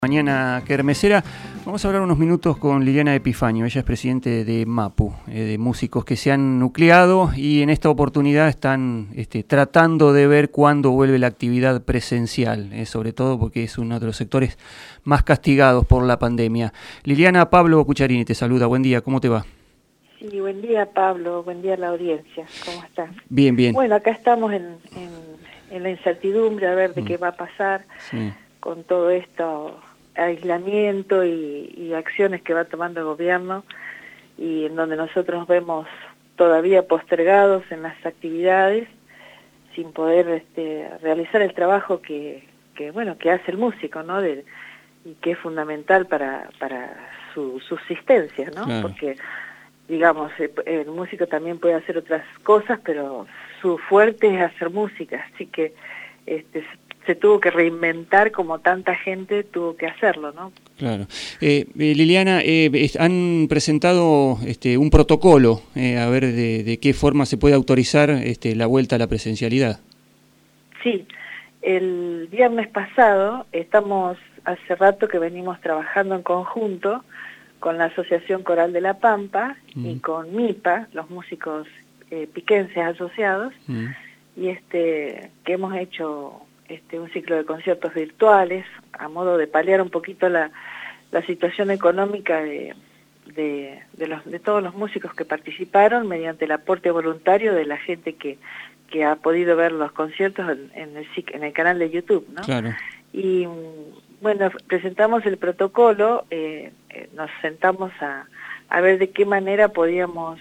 Mañana kermesera. Vamos a hablar unos minutos con Liliana Epifanio. Ella es presidente de MAPU, de músicos que se han nucleado y en esta oportunidad están tratando de ver cuándo vuelve la actividad presencial, sobre todo porque es uno de los sectores más castigados por la pandemia. Liliana, Pablo Cucharini te saluda. Buen día, ¿cómo te va? Sí, buen día Pablo, buen día a la audiencia. ¿Cómo estás? Bien, bien. Bueno, acá estamos en la incertidumbre a ver de qué va a pasar con todo esto, aislamiento y acciones que va tomando el gobierno, y en donde nosotros vemos todavía postergados en las actividades sin poder realizar el trabajo que hace el músico, ¿no? Y que es fundamental para su subsistencia, ¿no? Claro. Porque digamos, el músico también puede hacer otras cosas, pero su fuerte es hacer música, así que se tuvo que reinventar como tanta gente tuvo que hacerlo, ¿no? Claro. Liliana, han presentado un protocolo, a ver de qué forma se puede autorizar la vuelta a la presencialidad. Sí, el viernes pasado, hace rato que venimos trabajando en conjunto con la Asociación Coral de La Pampa y con MIPA, los músicos piquenses asociados, y que hemos hecho un ciclo de conciertos virtuales a modo de paliar un poquito la situación económica de todos los músicos que participaron mediante el aporte voluntario de la gente que ha podido ver los conciertos en el canal de YouTube, ¿no? Claro. Y bueno, presentamos el protocolo, nos sentamos a ver de qué manera podíamos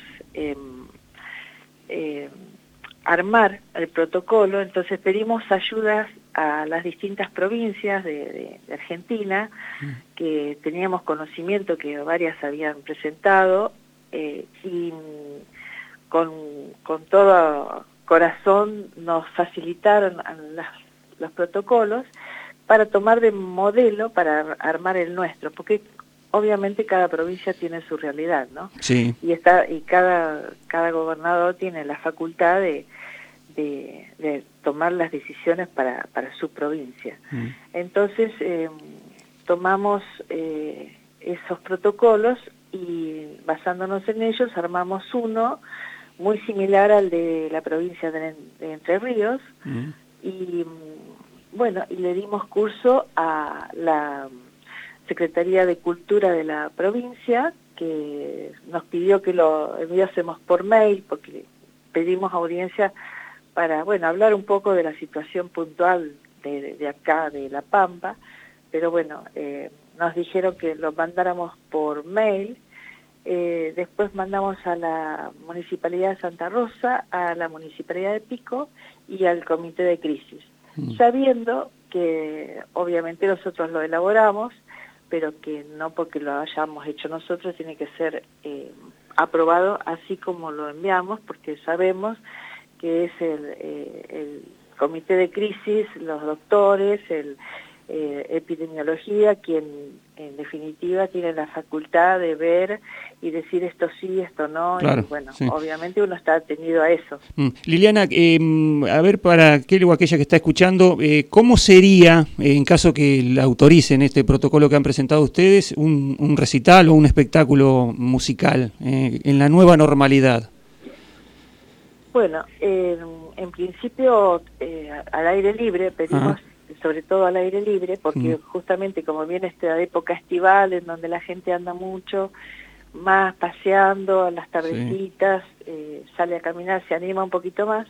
armar el protocolo. Entonces pedimos ayudas a las distintas provincias de Argentina, que teníamos conocimiento que varias habían presentado, y con todo corazón nos facilitaron los protocolos para tomar de modelo para armar el nuestro, porque obviamente cada provincia tiene su realidad, ¿no? Sí. Y cada gobernador tiene la facultad de tomar las decisiones para su provincia. Entonces tomamos esos protocolos y basándonos en ellos armamos uno muy similar al de la provincia de Entre Ríos, y bueno, y le dimos curso a la Secretaría de Cultura de la provincia, que nos pidió que lo enviásemos por mail, porque pedimos audiencia para, bueno, hablar un poco de la situación puntual de acá, de La Pampa, pero bueno, nos dijeron que lo mandáramos por mail. Después mandamos a la Municipalidad de Santa Rosa, a la Municipalidad de Pico y al Comité de Crisis, sabiendo que obviamente nosotros lo elaboramos, pero que no porque lo hayamos hecho nosotros tiene que ser aprobado así como lo enviamos, porque sabemos que es el Comité de Crisis, los doctores, epidemiología, quien en definitiva tiene la facultad de ver y decir esto sí, esto no. Claro, y bueno, sí. Obviamente uno está atenido a eso. Liliana, a ver, para aquel o aquella que está escuchando, ¿cómo sería, en caso que la autoricen este protocolo que han presentado ustedes, un recital o un espectáculo musical en la nueva normalidad? Bueno, en principio al aire libre, pedimos sobre todo al aire libre, porque justamente como viene esta época estival en donde la gente anda mucho, más paseando a las tardecitas, sale a caminar, se anima un poquito más,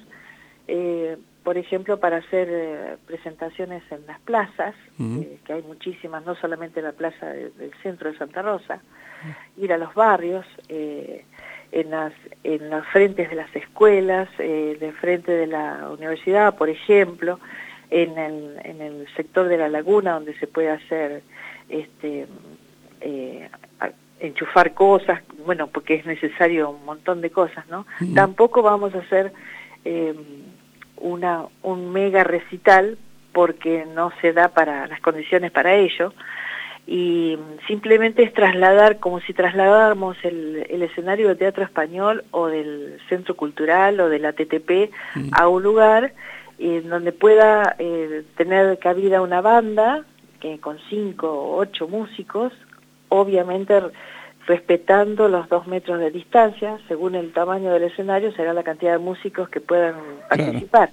por ejemplo para hacer presentaciones en las plazas, que hay muchísimas, no solamente en la plaza del centro de Santa Rosa, ir a los barrios, en las frentes de las escuelas, de frente de la universidad, por ejemplo, en el sector de la laguna, donde se puede hacer enchufar cosas, bueno, porque es necesario un montón de cosas, ¿no? Tampoco vamos a hacer un mega recital, porque no se da para las condiciones para ello, y simplemente es trasladar, como si trasladáramos el escenario del Teatro Español o del Centro Cultural o de la TTP a un lugar en donde pueda tener cabida una banda con 5 o 8 músicos, obviamente respetando los 2 metros de distancia. Según el tamaño del escenario será la cantidad de músicos que puedan participar.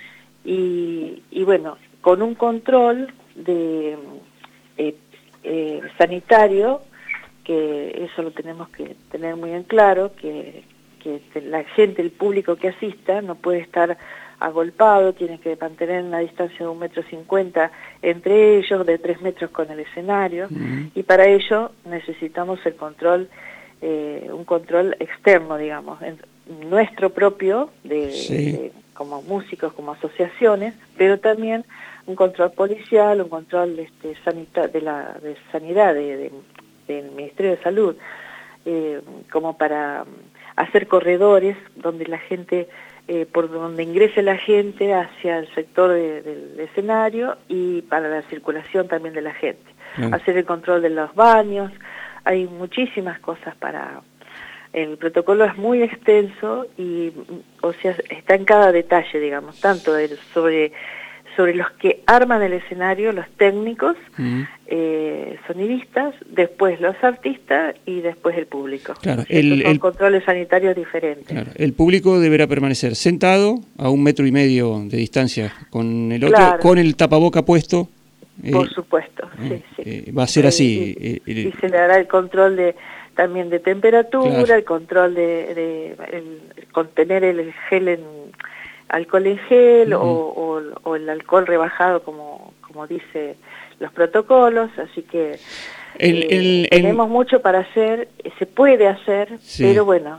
Y bueno, con un control de sanitario, que eso lo tenemos que tener muy en claro, que la gente, el público que asista, no puede estar agolpado, tiene que mantener una distancia de 1,50 m entre ellos, de 3 metros con el escenario, y para ello necesitamos el control, un control externo, digamos, nuestro propio, como músicos, como asociaciones, pero también un control policial, un control de sanidad del Ministerio de Salud, como para hacer corredores donde la gente, por donde ingrese la gente hacia el sector del escenario, y para la circulación también de la gente. Hacer el control de los baños. Hay muchísimas cosas para... El protocolo es muy extenso y, o sea, está en cada detalle, digamos, tanto sobre los que arman el escenario, los técnicos, sonidistas, después los artistas y después el público. Claro, son controles sanitarios diferentes. Claro, el público deberá permanecer sentado a 1,5 m de distancia con el otro, con el tapaboca puesto. Por supuesto, sí. Va a ser así. Y se le hará el control también de temperatura, el control de contener el gel alcohol en gel, o el alcohol rebajado, como dice los protocolos. Así que tenemos mucho para hacer, se puede hacer, pero bueno,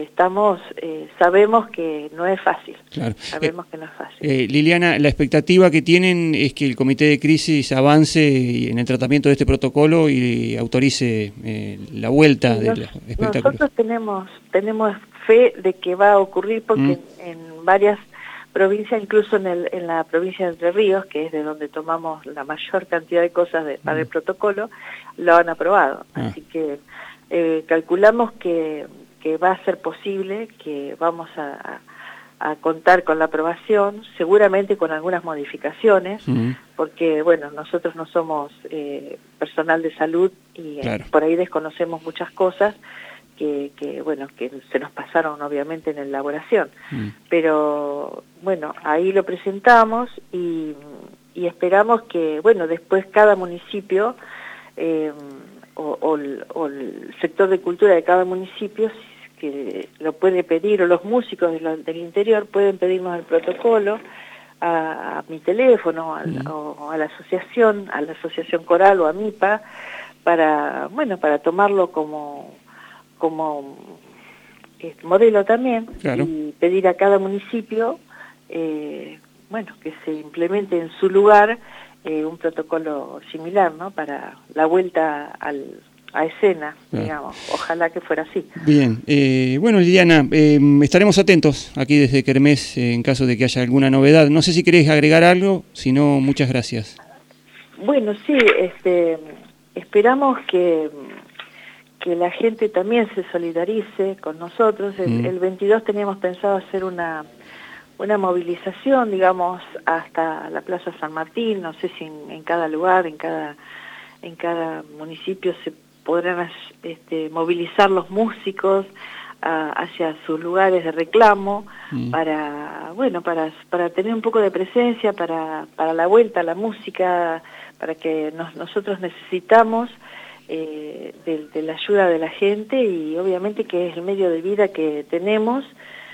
sabemos que no es fácil. Claro. Sabemos que no es fácil. Liliana, la expectativa que tienen es que el Comité de Crisis avance en el tratamiento de este protocolo y autorice la vuelta de los espectáculos. Nosotros tenemos fe de que va a ocurrir, porque en varias provincias, incluso en la provincia de Entre Ríos, que es de donde tomamos la mayor cantidad de cosas para el protocolo, lo han aprobado. Así que calculamos que va a ser posible, que vamos a contar con la aprobación, seguramente con algunas modificaciones, porque bueno, nosotros no somos personal de salud y por ahí desconocemos muchas cosas que se nos pasaron obviamente en la elaboración, pero bueno, ahí lo presentamos y esperamos que, bueno, después cada municipio o el sector de cultura de cada municipio, que lo puede pedir, o los músicos del interior pueden pedirnos el protocolo a mi teléfono, o a la asociación coral o a MIPA, para tomarlo como modelo también, y pedir a cada municipio que se implemente en su lugar un protocolo similar, ¿no?, para la vuelta a escena, digamos. Ojalá que fuera así. Bien, bueno, Liliana, estaremos atentos aquí desde Kermés en caso de que haya alguna novedad. No sé si querés agregar algo, si no, muchas gracias. Bueno, sí, esperamos que la gente también se solidarice con nosotros. El 22 teníamos pensado hacer una movilización, digamos, hasta la Plaza San Martín. No sé si en cada lugar, en cada municipio se podrán movilizar los músicos hacia sus lugares de reclamo, para tener un poco de presencia, para la vuelta a la música, para que nosotros necesitamos de la ayuda de la gente, y obviamente que es el medio de vida que tenemos,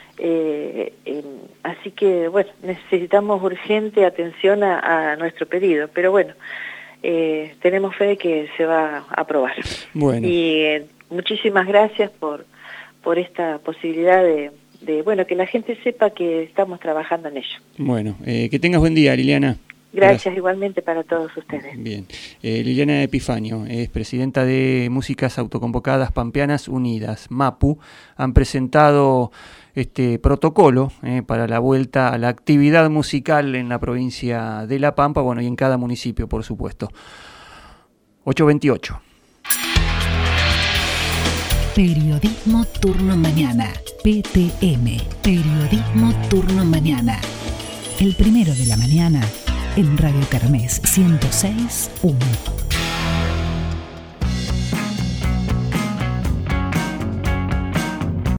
así que bueno, necesitamos urgente atención a nuestro pedido, pero bueno, tenemos fe de que se va a aprobar. Bueno. Y muchísimas gracias por esta posibilidad de que la gente sepa que estamos trabajando en ello. Bueno, que tengas buen día, Liliana. Gracias, igualmente para todos ustedes. Bien. Liliana Epifanio es presidenta de Músicas Autoconvocadas Pampeanas Unidas, MAPU. Han presentado este protocolo para la vuelta a la actividad musical en la provincia de La Pampa, y en cada municipio, por supuesto. 8:28. Periodismo Turno Mañana. PTM. Periodismo Turno Mañana. El primero de la mañana en Radio Kermés 106.1.